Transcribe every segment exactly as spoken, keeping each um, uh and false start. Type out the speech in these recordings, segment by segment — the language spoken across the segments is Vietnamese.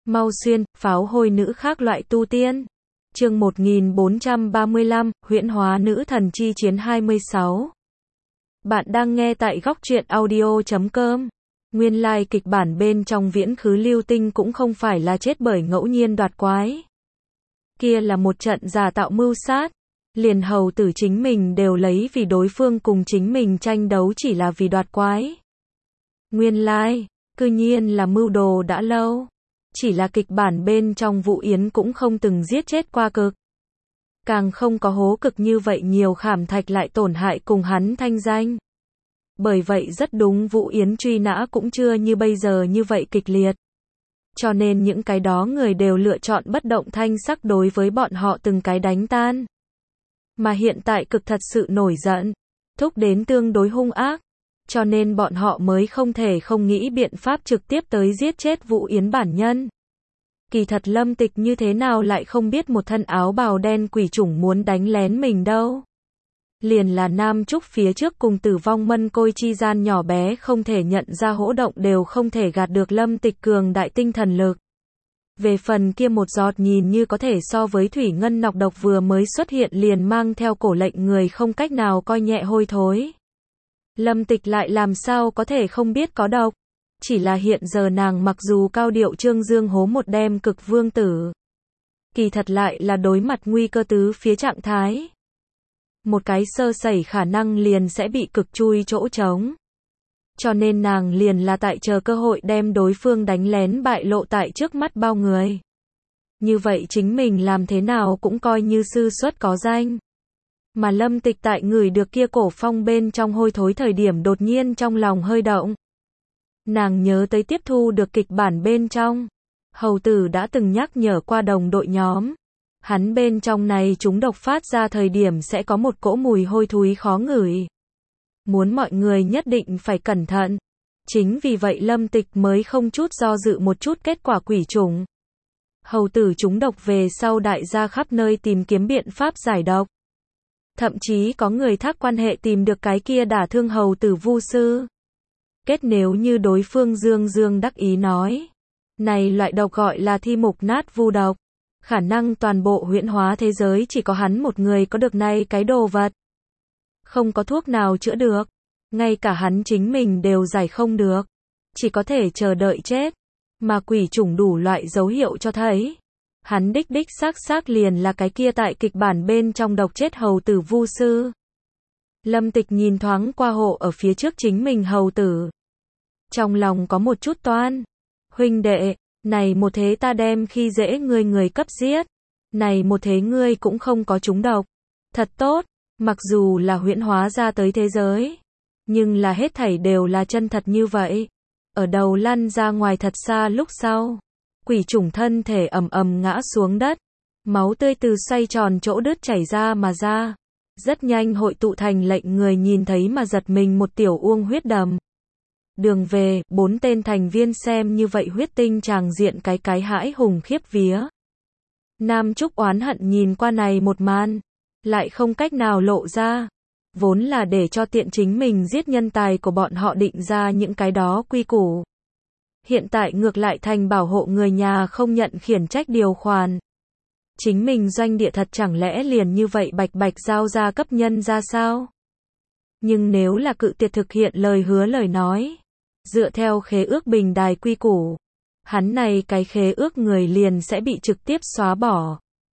Mau xuyên, pháo hôi nữ khác loại tu tiên. Chương một nghìn bốn trăm ba mươi lăm, huyễn hóa nữ thần chi chiến hai mươi sáu. Bạn đang nghe tại góc truyện audio chấm com. Nguyên lai like kịch bản bên trong Viễn Khứ Lưu Tinh cũng không phải là chết bởi ngẫu nhiên đoạt quái. Kia là một trận giả tạo mưu sát. Liền hầu tử chính mình đều lấy vì đối phương cùng chính mình tranh đấu chỉ là vì đoạt quái. Nguyên lai, like, cư nhiên là mưu đồ đã lâu. Chỉ là kịch bản bên trong Vũ Yến cũng không từng giết chết qua cực. Càng không có hố cực như vậy nhiều khảm thạch lại tổn hại cùng hắn thanh danh. Bởi vậy rất đúng Vũ Yến truy nã cũng chưa như bây giờ như vậy kịch liệt. Cho nên những cái đó người đều lựa chọn bất động thanh sắc đối với bọn họ từng cái đánh tan. Mà hiện tại cực thật sự nổi giận, thúc đến tương đối hung ác. Cho nên bọn họ mới không thể không nghĩ biện pháp trực tiếp tới giết chết Vũ Yến bản nhân. Kỳ thật Lâm Tịch như thế nào lại không biết một thân áo bào đen quỷ chủng muốn đánh lén mình đâu. Liền là Nam Trúc phía trước cùng Tử Vong Mân Côi chi gian nhỏ bé không thể nhận ra hỗ động đều không thể gạt được Lâm Tịch cường đại tinh thần lực. Về phần kia một giọt nhìn như có thể so với thủy ngân nọc độc vừa mới xuất hiện liền mang theo cổ lệnh người không cách nào coi nhẹ hôi thối. Lâm Tịch lại làm sao có thể không biết có độc. Chỉ là hiện giờ nàng mặc dù cao điệu trương dương hố một đêm cực vương tử. Kỳ thật lại là đối mặt nguy cơ tứ phía trạng thái. Một cái sơ sẩy khả năng liền sẽ bị cực chui chỗ trống. Cho nên nàng liền là tại chờ cơ hội đem đối phương đánh lén bại lộ tại trước mắt bao người. Như vậy chính mình làm thế nào cũng coi như sư xuất có danh. Mà Lâm Tịch tại người được kia cổ phong bên trong hôi thối thời điểm đột nhiên trong lòng hơi động. Nàng nhớ tới tiếp thu được kịch bản bên trong. Hầu tử đã từng nhắc nhở qua đồng đội nhóm. Hắn bên trong này chúng độc phát ra thời điểm sẽ có một cỗ mùi hôi thối khó ngửi. Muốn mọi người nhất định phải cẩn thận. Chính vì vậy Lâm Tịch mới không chút do dự một chút kết quả quỷ trùng. Hầu tử chúng độc về sau đại gia khắp nơi tìm kiếm biện pháp giải độc. Thậm chí có người thác quan hệ tìm được cái kia đả thương hầu tử vu sư. Kết nếu như đối phương dương dương đắc ý nói. Này loại độc gọi là thi mục nát vu độc. Khả năng toàn bộ huyễn hóa thế giới chỉ có hắn một người có được này cái đồ vật. Không có thuốc nào chữa được. Ngay cả hắn chính mình đều giải không được. Chỉ có thể chờ đợi chết. Mà quỷ chủng đủ loại dấu hiệu cho thấy. Hắn đích đích xác xác liền là cái kia tại kịch bản bên trong độc chết hầu tử vu sư. Lâm Tịch nhìn thoáng qua hộ ở phía trước chính mình hầu tử. Trong lòng có một chút toan. Huynh đệ, này một thế ta đem khi dễ ngươi người cấp giết. Này một thế ngươi cũng không có trúng độc. Thật tốt, mặc dù là huyễn hóa ra tới thế giới. Nhưng là hết thảy đều là chân thật như vậy. Ở đầu lăn ra ngoài thật xa lúc sau. Quỷ chủng thân thể ầm ầm ngã xuống đất. Máu tươi từ xoay tròn chỗ đứt chảy ra mà ra. Rất nhanh hội tụ thành lệnh người nhìn thấy mà giật mình một tiểu uông huyết đầm. Đường về, bốn tên thành viên xem như vậy huyết tinh tràng diện cái cái hãi hùng khiếp vía. Nam Trúc oán hận nhìn qua này một màn. Lại không cách nào lộ ra. Vốn là để cho tiện chính mình giết nhân tài của bọn họ định ra những cái đó quy củ. Hiện tại ngược lại thành bảo hộ người nhà không nhận khiển trách điều khoản. Chính mình doanh địa thật chẳng lẽ liền như vậy bạch bạch giao ra cấp nhân ra sao? Nhưng nếu là cự tuyệt thực hiện lời hứa lời nói, dựa theo khế ước bình đài quy củ, hắn này cái khế ước người liền sẽ bị trực tiếp xóa bỏ.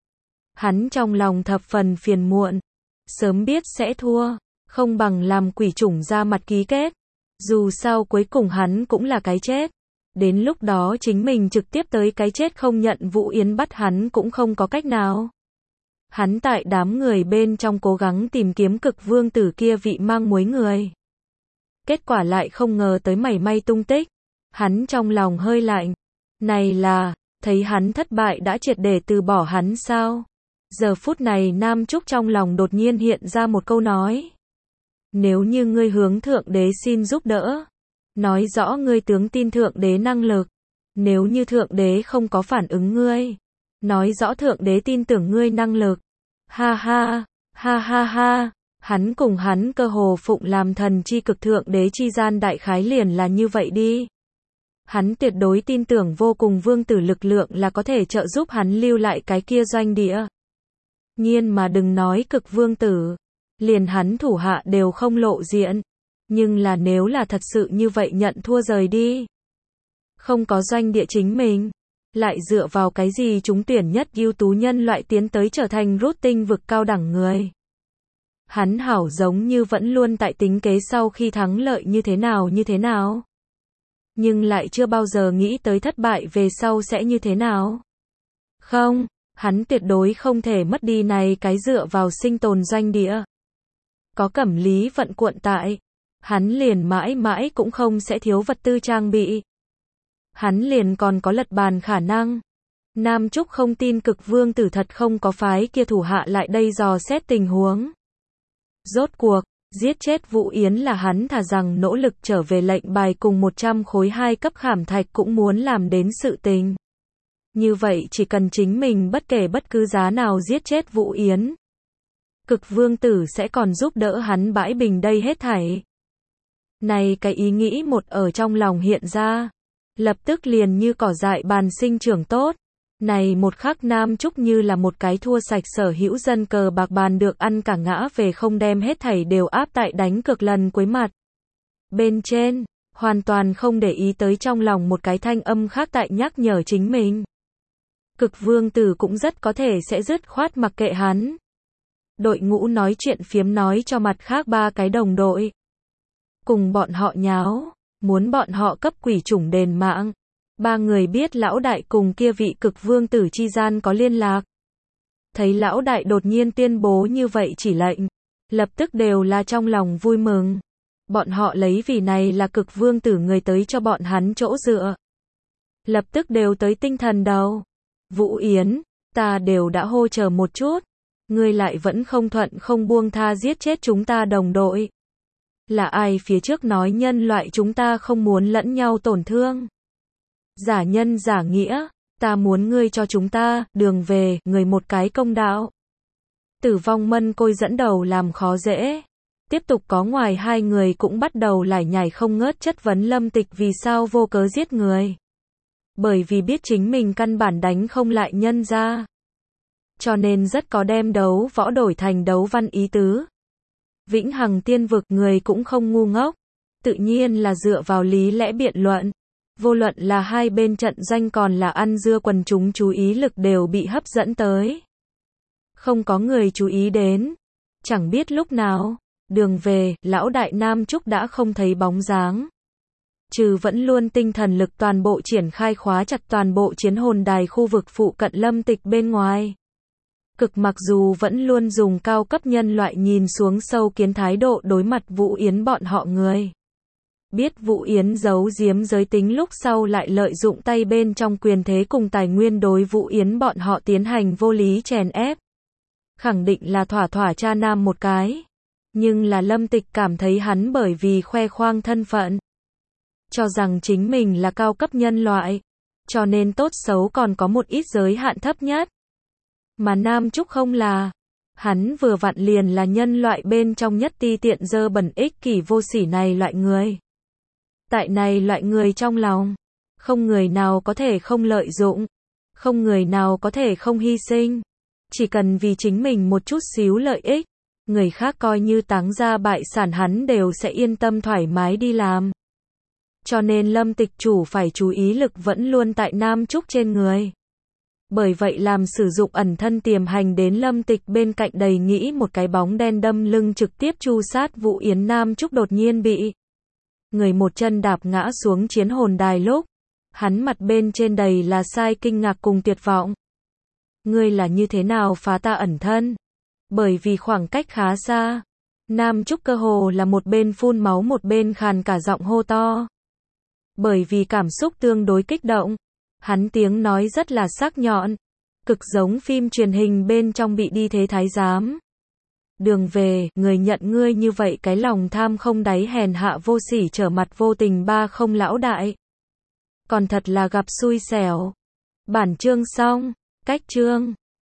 Hắn trong lòng thập phần phiền muộn, sớm biết sẽ thua, không bằng làm quỷ chủng ra mặt ký kết. Dù sao cuối cùng hắn cũng là cái chết. Đến lúc đó chính mình trực tiếp tới cái chết không nhận Vũ Yến bắt hắn cũng không có cách nào. Hắn tại đám người bên trong cố gắng tìm kiếm cực vương tử kia vị mang muối người. Kết quả lại không ngờ tới mảy may tung tích. Hắn trong lòng hơi lạnh. Này là, thấy hắn thất bại đã triệt để từ bỏ hắn sao? Giờ phút này Nam Trúc trong lòng đột nhiên hiện ra một câu nói. Nếu như ngươi hướng thượng đế xin giúp đỡ. Nói rõ ngươi tướng tin thượng đế năng lực. Nếu như thượng đế không có phản ứng ngươi. Nói rõ thượng đế tin tưởng ngươi năng lực. Ha ha, ha ha ha. Hắn cùng hắn cơ hồ phụng làm thần chi cực thượng đế chi gian đại khái liền là như vậy đi. Hắn tuyệt đối tin tưởng vô cùng vương tử lực lượng là có thể trợ giúp hắn lưu lại cái kia doanh địa. Nhiên mà đừng nói cực vương tử, liền hắn thủ hạ đều không lộ diện. Nhưng là nếu là thật sự như vậy nhận thua rời đi, không có doanh địa chính mình, lại dựa vào cái gì chúng tuyển nhất ưu tú nhân loại tiến tới trở thành rút tinh vực cao đẳng người. Hắn hảo giống như vẫn luôn tại tính kế sau khi thắng lợi như thế nào như thế nào. Nhưng lại chưa bao giờ nghĩ tới thất bại về sau sẽ như thế nào. Không, hắn tuyệt đối không thể mất đi này cái dựa vào sinh tồn doanh địa. Có Cẩm Lý vận cuộn tại, hắn liền mãi mãi cũng không sẽ thiếu vật tư trang bị. Hắn liền còn có lật bàn khả năng. Nam Trúc không tin cực vương tử thật không có phái kia thủ hạ lại đây dò xét tình huống. Rốt cuộc, giết chết Vũ Yến là hắn thà rằng nỗ lực trở về lệnh bài cùng một trăm khối hai cấp khảm thạch cũng muốn làm đến sự tình. Như vậy chỉ cần chính mình bất kể bất cứ giá nào giết chết Vũ Yến, cực vương tử sẽ còn giúp đỡ hắn bãi bình đây hết thảy. Này cái ý nghĩ một ở trong lòng hiện ra, lập tức liền như cỏ dại bàn sinh trưởng tốt. Này một khắc Nam Trúc như là một cái thua sạch sở hữu dân cờ bạc bàn được ăn cả ngã về không đem hết thảy đều áp tại đánh cược lần cuối mặt. Bên trên, hoàn toàn không để ý tới trong lòng một cái thanh âm khác tại nhắc nhở chính mình. Cực vương tử cũng rất có thể sẽ dứt khoát mặc kệ hắn. Đội ngũ nói chuyện phiếm nói cho mặt khác ba cái đồng đội. Cùng bọn họ nháo, muốn bọn họ cấp quỷ chủng đền mạng. Ba người biết lão đại cùng kia vị cực vương tử chi gian có liên lạc. Thấy lão đại đột nhiên tuyên bố như vậy chỉ lệnh, lập tức đều là trong lòng vui mừng. Bọn họ lấy vì này là cực vương tử người tới cho bọn hắn chỗ dựa. Lập tức đều tới tinh thần đầu. Vũ Yến, ta đều đã hô chờ một chút. Ngươi lại vẫn không thuận không buông tha giết chết chúng ta đồng đội. Là ai phía trước nói nhân loại chúng ta không muốn lẫn nhau tổn thương? Giả nhân giả nghĩa, ta muốn ngươi cho chúng ta, đường về, người một cái công đạo. Tử vong mân côi dẫn đầu làm khó dễ. Tiếp tục có ngoài hai người cũng bắt đầu lải nhải không ngớt chất vấn Lâm Tịch vì sao vô cớ giết người. Bởi vì biết chính mình căn bản đánh không lại nhân ra. Cho nên rất có đem đấu võ đổi thành đấu văn ý tứ. Vĩnh hằng tiên vực người cũng không ngu ngốc. Tự nhiên là dựa vào lý lẽ biện luận. Vô luận là hai bên trận doanh còn là ăn dưa quần chúng chú ý lực đều bị hấp dẫn tới. Không có người chú ý đến. Chẳng biết lúc nào, đường về, lão đại Nam Trúc đã không thấy bóng dáng. Trừ vẫn luôn tinh thần lực toàn bộ triển khai khóa chặt toàn bộ chiến hồn đài khu vực phụ cận Lâm Tịch bên ngoài. Cực mặc dù vẫn luôn dùng cao cấp nhân loại nhìn xuống sâu kiến thái độ đối mặt Vũ Yến bọn họ người. Biết Vũ Yến giấu giếm giới tính lúc sau lại lợi dụng tay bên trong quyền thế cùng tài nguyên đối Vũ Yến bọn họ tiến hành vô lý chèn ép. Khẳng định là thỏa thỏa cha nam một cái. Nhưng là Lâm Tịch cảm thấy hắn bởi vì khoe khoang thân phận. Cho rằng chính mình là cao cấp nhân loại. Cho nên tốt xấu còn có một ít giới hạn thấp nhất. Mà Nam Trúc không là. Hắn vừa vặn liền là nhân loại bên trong nhất ti tiện dơ bẩn ích kỷ vô sỉ này loại người. Tại này loại người trong lòng, không người nào có thể không lợi dụng, không người nào có thể không hy sinh. Chỉ cần vì chính mình một chút xíu lợi ích, người khác coi như táng ra bại sản hắn đều sẽ yên tâm thoải mái đi làm. Cho nên Lâm Tịch chủ phải chú ý lực vẫn luôn tại Nam Trúc trên người. Bởi vậy làm sử dụng ẩn thân tiềm hành đến Lâm Tịch bên cạnh đầy nghĩ một cái bóng đen đâm lưng trực tiếp chu sát Vũ Yến. Nam Trúc đột nhiên bị người một chân đạp ngã xuống chiến hồn đài lúc, hắn mặt bên trên đầy là sai kinh ngạc cùng tuyệt vọng. Ngươi là như thế nào phá ta ẩn thân? Bởi vì khoảng cách khá xa, Nam Trúc cơ hồ là một bên phun máu một bên khàn cả giọng hô to. Bởi vì cảm xúc tương đối kích động, hắn tiếng nói rất là sắc nhọn, cực giống phim truyền hình bên trong bị đi thế thái giám. Đường về, người nhận ngươi như vậy cái lòng tham không đáy hèn hạ vô sỉ trở mặt vô tình ba không lão đại. Còn thật là gặp xui xẻo. Bản chương xong, cách chương.